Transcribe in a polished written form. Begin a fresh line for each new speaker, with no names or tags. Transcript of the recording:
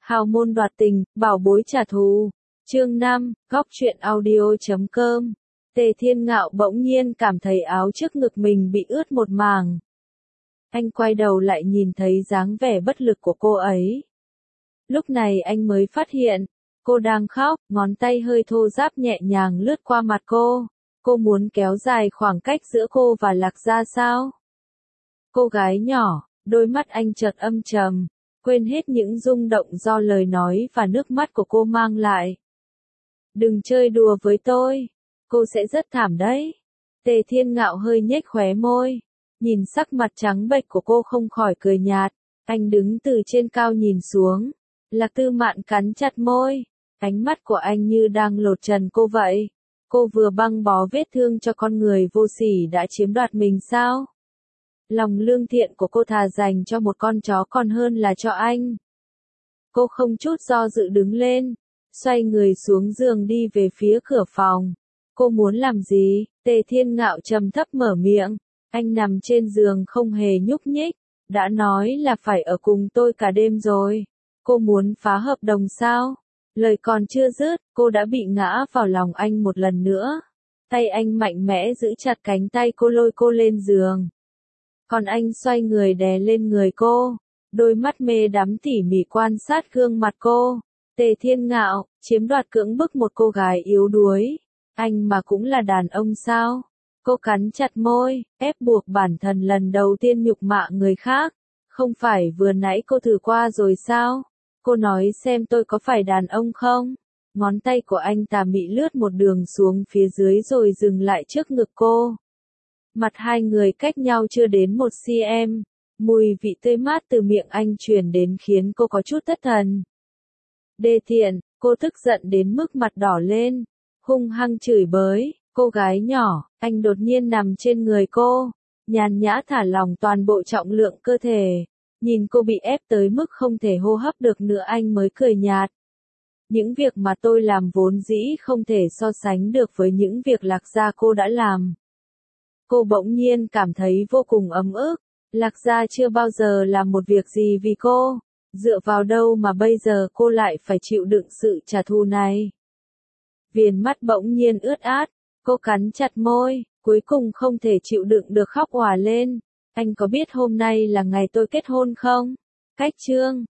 Hào môn đoạt tình, bảo bối trả thù. Chương 5, góc truyện audio.com. Tề Thiên Ngạo bỗng nhiên cảm thấy áo trước ngực mình bị ướt một mảng. Anh quay đầu lại nhìn thấy dáng vẻ bất lực của cô ấy. Lúc này anh mới phát hiện, cô đang khóc, ngón tay hơi thô ráp nhẹ nhàng lướt qua mặt cô. Cô muốn kéo dài khoảng cách giữa cô và Lạc Gia sao? Cô gái nhỏ, đôi mắt anh chợt âm trầm, quên hết những rung động do lời nói và nước mắt của cô mang lại. Đừng chơi đùa với tôi, cô sẽ rất thảm đấy. Tề Thiên Ngạo hơi nhếch khóe môi, nhìn sắc mặt trắng bệch của cô không khỏi cười nhạt. Anh đứng từ trên cao nhìn xuống, Lạc Tư Mạn cắn chặt môi, ánh mắt của anh như đang lột trần cô vậy. Cô vừa băng bó vết thương cho con người vô sỉ đã chiếm đoạt mình sao? Lòng lương thiện của cô thà dành cho một con chó còn hơn là cho anh. Cô không chút do dự đứng lên, xoay người xuống giường đi về phía cửa phòng. Cô muốn làm gì? Tề Thiên Ngạo trầm thấp mở miệng. Anh nằm trên giường không hề nhúc nhích, đã nói là phải ở cùng tôi cả đêm rồi. Cô muốn phá hợp đồng sao? Lời còn chưa dứt, cô đã bị ngã vào lòng anh một lần nữa. Tay anh mạnh mẽ giữ chặt cánh tay cô lôi cô lên giường. Còn anh xoay người đè lên người cô, đôi mắt mê đắm tỉ mỉ quan sát gương mặt cô. Tề Thiên Ngạo, chiếm đoạt cưỡng bức một cô gái yếu đuối. Anh mà cũng là đàn ông sao? Cô cắn chặt môi, ép buộc bản thân lần đầu tiên nhục mạ người khác. Không phải vừa nãy cô thử qua rồi sao? Cô nói xem tôi có phải đàn ông không? Ngón tay của anh tà mị lướt một đường xuống phía dưới rồi dừng lại trước ngực cô. Mặt hai người cách nhau chưa đến 1 cm, mùi vị tươi mát từ miệng anh truyền đến khiến cô có chút thất thần. Đê tiện, cô tức giận đến mức mặt đỏ lên, hung hăng chửi bới, cô gái nhỏ. Anh đột nhiên nằm trên người cô, nhàn nhã thả lỏng toàn bộ trọng lượng cơ thể. Nhìn cô bị ép tới mức không thể hô hấp được nữa anh mới cười nhạt. Những việc mà tôi làm vốn dĩ không thể so sánh được với những việc Lạc Gia cô đã làm. Cô bỗng nhiên cảm thấy vô cùng ấm ức. Lạc Gia chưa bao giờ làm một việc gì vì cô. Dựa vào đâu mà bây giờ cô lại phải chịu đựng sự trả thù này? Viền mắt bỗng nhiên ướt át, cô cắn chặt môi, cuối cùng không thể chịu đựng được khóc òa lên. Anh có biết hôm nay là ngày tôi kết hôn không? Cách chương